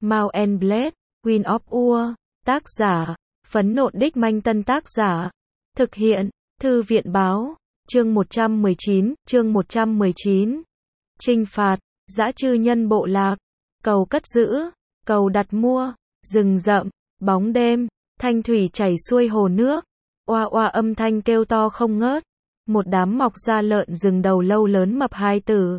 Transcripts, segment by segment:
Mount and Blade, Queen of War, tác giả, Phấn Nộn Đích Manh Tân tác giả, thực hiện, Thư viện Báo, chương 119, Chinh phạt, dã chư nhân bộ lạc, cầu cất giữ, cầu đặt mua, rừng rậm, bóng đêm, thanh thủy chảy xuôi hồ nước, oa oa âm thanh kêu to không ngớt, một đám mọc da lợn rừng đầu lâu lớn mập hai tử.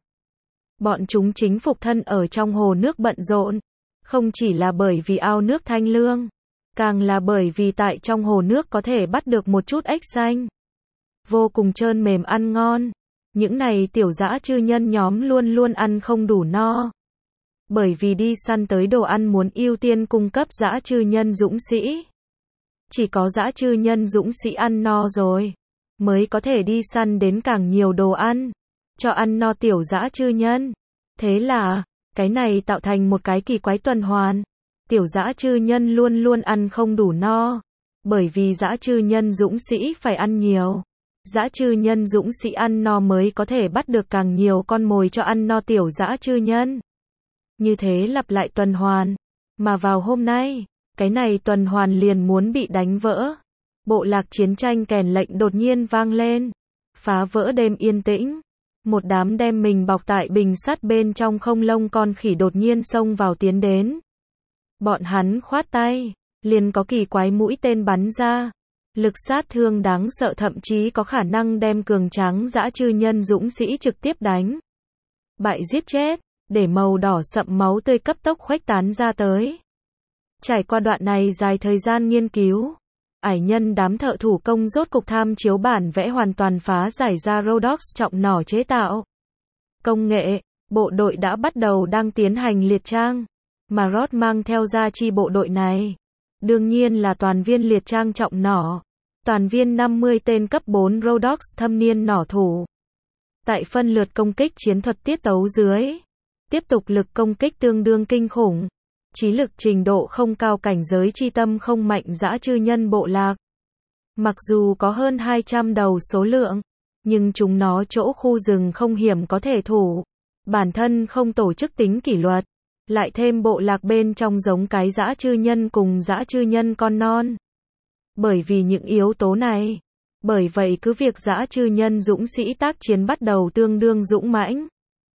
Bọn chúng chính phục thân ở trong hồ nước bận rộn, không chỉ là bởi vì ao nước thanh lương, càng là bởi vì tại trong hồ nước có thể bắt được một chút ếch xanh. Vô cùng trơn mềm ăn ngon. Những này tiểu dã chư nhân nhóm luôn luôn ăn không đủ no. Bởi vì đi săn tới đồ ăn muốn ưu tiên cung cấp dã chư nhân dũng sĩ. Chỉ có dã chư nhân dũng sĩ ăn no rồi, mới có thể đi săn đến càng nhiều đồ ăn, cho ăn no tiểu dã chư nhân. Thế là, cái này tạo thành một cái kỳ quái tuần hoàn. Tiểu dã chư nhân luôn luôn ăn không đủ no, bởi vì dã chư nhân dũng sĩ phải ăn nhiều. Dã chư nhân dũng sĩ ăn no mới có thể bắt được càng nhiều con mồi cho ăn no tiểu dã chư nhân. Như thế lặp lại tuần hoàn. Mà vào hôm nay, cái này tuần hoàn liền muốn bị đánh vỡ. Bộ lạc chiến tranh kèn lệnh đột nhiên vang lên, phá vỡ đêm yên tĩnh. Một đám đem mình bọc tại bình sắt bên trong không lông con khỉ đột nhiên xông vào tiến đến. Bọn hắn khoát tay, liền có kỳ quái mũi tên bắn ra. Lực sát thương đáng sợ thậm chí có khả năng đem cường tráng dã chư nhân dũng sĩ trực tiếp đánh bại giết chết, để màu đỏ sậm máu tươi cấp tốc khuếch tán ra tới. Trải qua đoạn này dài thời gian nghiên cứu, ải nhân đám thợ thủ công rốt cục tham chiếu bản vẽ hoàn toàn phá giải ra Rhodox trọng nỏ chế tạo. Công nghệ, bộ đội đã bắt đầu đang tiến hành liệt trang, mà Rod mang theo ra chi bộ đội này. Đương nhiên là toàn viên liệt trang trọng nỏ. Toàn viên 50 tên cấp 4 Rhodox thâm niên nỏ thủ. Tại phân lượt công kích chiến thuật tiết tấu dưới, tiếp tục lực công kích tương đương kinh khủng. Trí lực trình độ không cao, cảnh giới chi tâm không mạnh dã chư nhân bộ lạc. Mặc dù có hơn 200 đầu số lượng, nhưng chúng nó chỗ khu rừng không hiểm có thể thủ. Bản thân không tổ chức tính kỷ luật. Lại thêm bộ lạc bên trong giống cái dã chư nhân cùng dã chư nhân con non. Bởi vì những yếu tố này, bởi vậy cứ việc dã chư nhân dũng sĩ tác chiến bắt đầu tương đương dũng mãnh.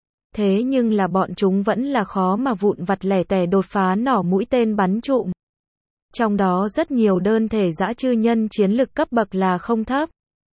Thế nhưng là bọn chúng vẫn là khó mà vụn vặt lẻ tẻ đột phá nỏ mũi tên bắn trụm. Trong đó rất nhiều đơn thể dã chư nhân chiến lực cấp bậc là không thấp.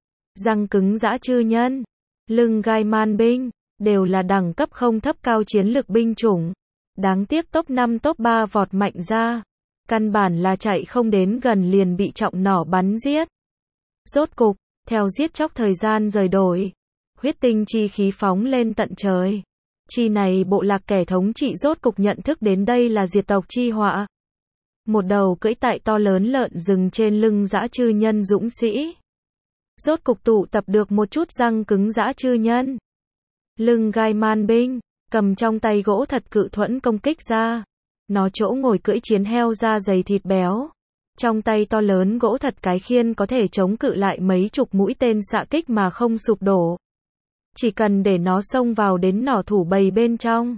Răng cứng dã chư nhân, lưng gai man binh, đều là đẳng cấp không thấp cao chiến lực binh chủng. Đáng tiếc top 5 top 3 vọt mạnh ra. Căn bản là chạy không đến gần liền bị trọng nỏ bắn giết. Rốt cục, theo giết chóc thời gian rời đổi, huyết tinh chi khí phóng lên tận trời. Chi này bộ lạc kẻ thống trị rốt cục nhận thức đến đây là diệt tộc chi họa. Một đầu cưỡi tại to lớn lợn rừng trên lưng dã chư nhân dũng sĩ. Rốt cục tụ tập được một chút răng cứng dã chư nhân. Lưng gai man binh, cầm trong tay gỗ thật cự thuẫn công kích ra. Nó chỗ ngồi cưỡi chiến heo da dày thịt béo. Trong tay to lớn gỗ thật cái khiên có thể chống cự lại mấy chục mũi tên xạ kích mà không sụp đổ. Chỉ cần để nó xông vào đến nỏ thủ bầy bên trong,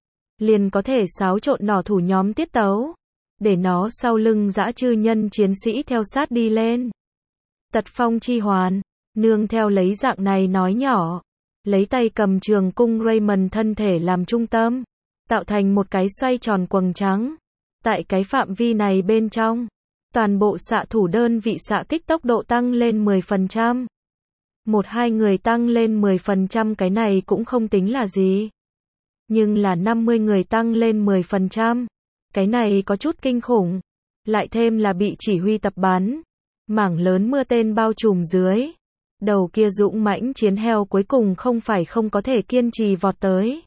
liền có thể xáo trộn nỏ thủ nhóm tiết tấu. Để nó sau lưng dã chư nhân chiến sĩ theo sát đi lên. Tật phong chi hoàn, nương theo lấy dạng này nói nhỏ. Lấy tay cầm trường cung Raymond thân thể làm trung tâm, tạo thành một cái xoay tròn quầng trắng. Tại cái phạm vi này bên trong, toàn bộ xạ thủ đơn vị xạ kích tốc độ tăng lên 10%. Một hai người tăng lên 10% cái này cũng không tính là gì. Nhưng là 50 người tăng lên 10%, cái này có chút kinh khủng. Lại thêm là bị chỉ huy tập bắn, mảng lớn mưa tên bao trùm dưới. Đầu kia dũng mãnh chiến heo cuối cùng không phải không có thể kiên trì vọt tới.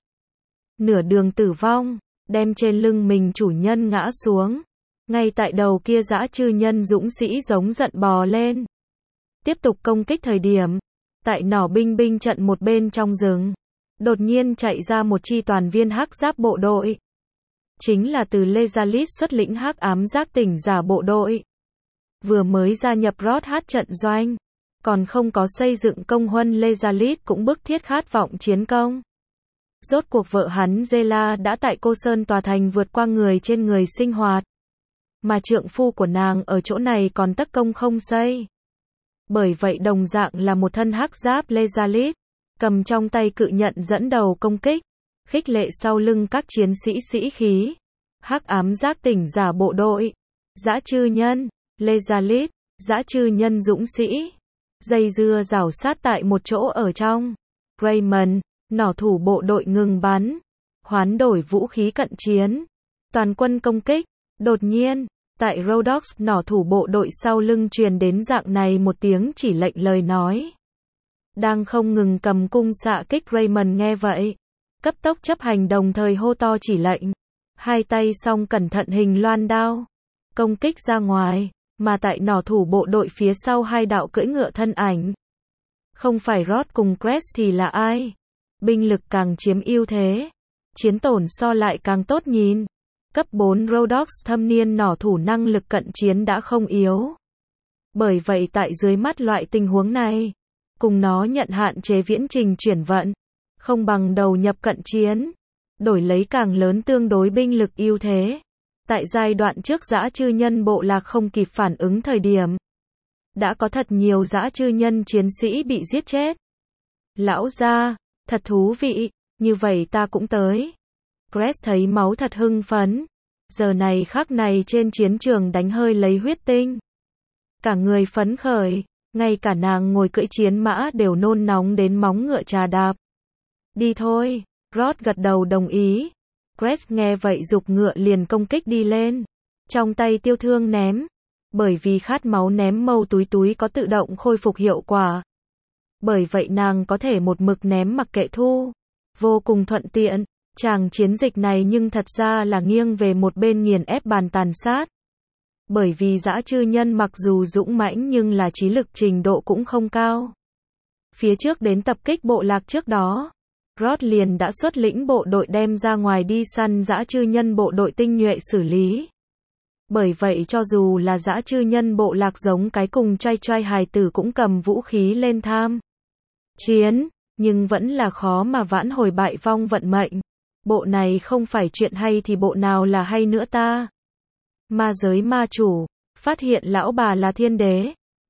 Nửa đường tử vong, đem trên lưng mình chủ nhân ngã xuống. Ngay tại đầu kia dã chư nhân dũng sĩ giống giận bò lên. Tiếp tục công kích thời điểm, tại nỏ binh trận một bên trong rừng, đột nhiên chạy ra một chi toàn viên hắc giáp bộ đội. Chính là từ Lezalit xuất lĩnh hắc ám giác tỉnh giả bộ đội. Vừa mới gia nhập Rod hát trận doanh, còn không có xây dựng công huân Lezalit cũng bức thiết khát vọng chiến công. Rốt cuộc vợ hắn Zela đã tại Cô Sơn tòa thành vượt qua người trên người sinh hoạt. Mà trượng phu của nàng ở chỗ này còn tất công không xây. Bởi vậy đồng dạng là một thân hắc giáp Lezalit, cầm trong tay cự nhận dẫn đầu công kích, khích lệ sau lưng các chiến sĩ sĩ khí. Hắc ám giác tỉnh giả bộ đội, dã chư nhân, Lezalit, dã chư nhân dũng sĩ. Dây dưa rảo sát tại một chỗ ở trong. Raymond, nỏ thủ bộ đội ngừng bắn, hoán đổi vũ khí cận chiến. Toàn quân công kích. Đột nhiên, tại Rhodox, nỏ thủ bộ đội sau lưng truyền đến dạng này một tiếng chỉ lệnh lời nói. Đang không ngừng cầm cung xạ kích Raymond nghe vậy, cấp tốc chấp hành đồng thời hô to chỉ lệnh. Hai tay song cẩn thận hình loan đao, công kích ra ngoài, mà tại nỏ thủ bộ đội phía sau hai đạo cưỡi ngựa thân ảnh. Không phải Rod cùng Crest thì là ai? Binh lực càng chiếm ưu thế, chiến tổn so lại càng tốt nhìn. Cấp 4 Rhodox thâm niên nỏ thủ năng lực cận chiến đã không yếu. Bởi vậy tại dưới mắt loại tình huống này, cùng nó nhận hạn chế viễn trình chuyển vận, không bằng đầu nhập cận chiến, đổi lấy càng lớn tương đối binh lực ưu thế. Tại giai đoạn trước dã chư nhân bộ lạc không kịp phản ứng thời điểm, đã có thật nhiều dã chư nhân chiến sĩ bị giết chết. Lão gia, thật thú vị, như vậy ta cũng tới. Crest thấy máu thật hưng phấn. Giờ này khắc này trên chiến trường đánh hơi lấy huyết tinh. Cả người phấn khởi, ngay cả nàng ngồi cưỡi chiến mã đều nôn nóng đến móng ngựa trà đạp. Đi thôi, Rod gật đầu đồng ý. Crest nghe vậy giục ngựa liền công kích đi lên. Trong tay tiêu thương ném. Bởi vì khát máu ném mâu túi có tự động khôi phục hiệu quả. Bởi vậy nàng có thể một mực ném mặc kệ thu. Vô cùng thuận tiện. Chàng chiến dịch này nhưng thật ra là nghiêng về một bên nghiền ép bàn tàn sát. Bởi vì dã chư nhân mặc dù dũng mãnh nhưng là trí lực trình độ cũng không cao. Phía trước đến tập kích bộ lạc trước đó, Rod liền đã xuất lĩnh bộ đội đem ra ngoài đi săn dã chư nhân bộ đội tinh nhuệ xử lý. Bởi vậy cho dù là dã chư nhân bộ lạc giống cái cùng trai hài tử cũng cầm vũ khí lên tham chiến, nhưng vẫn là khó mà vãn hồi bại vong vận mệnh. Bộ này không phải chuyện hay thì bộ nào là hay nữa ta? Ma giới ma chủ, phát hiện lão bà là thiên đế,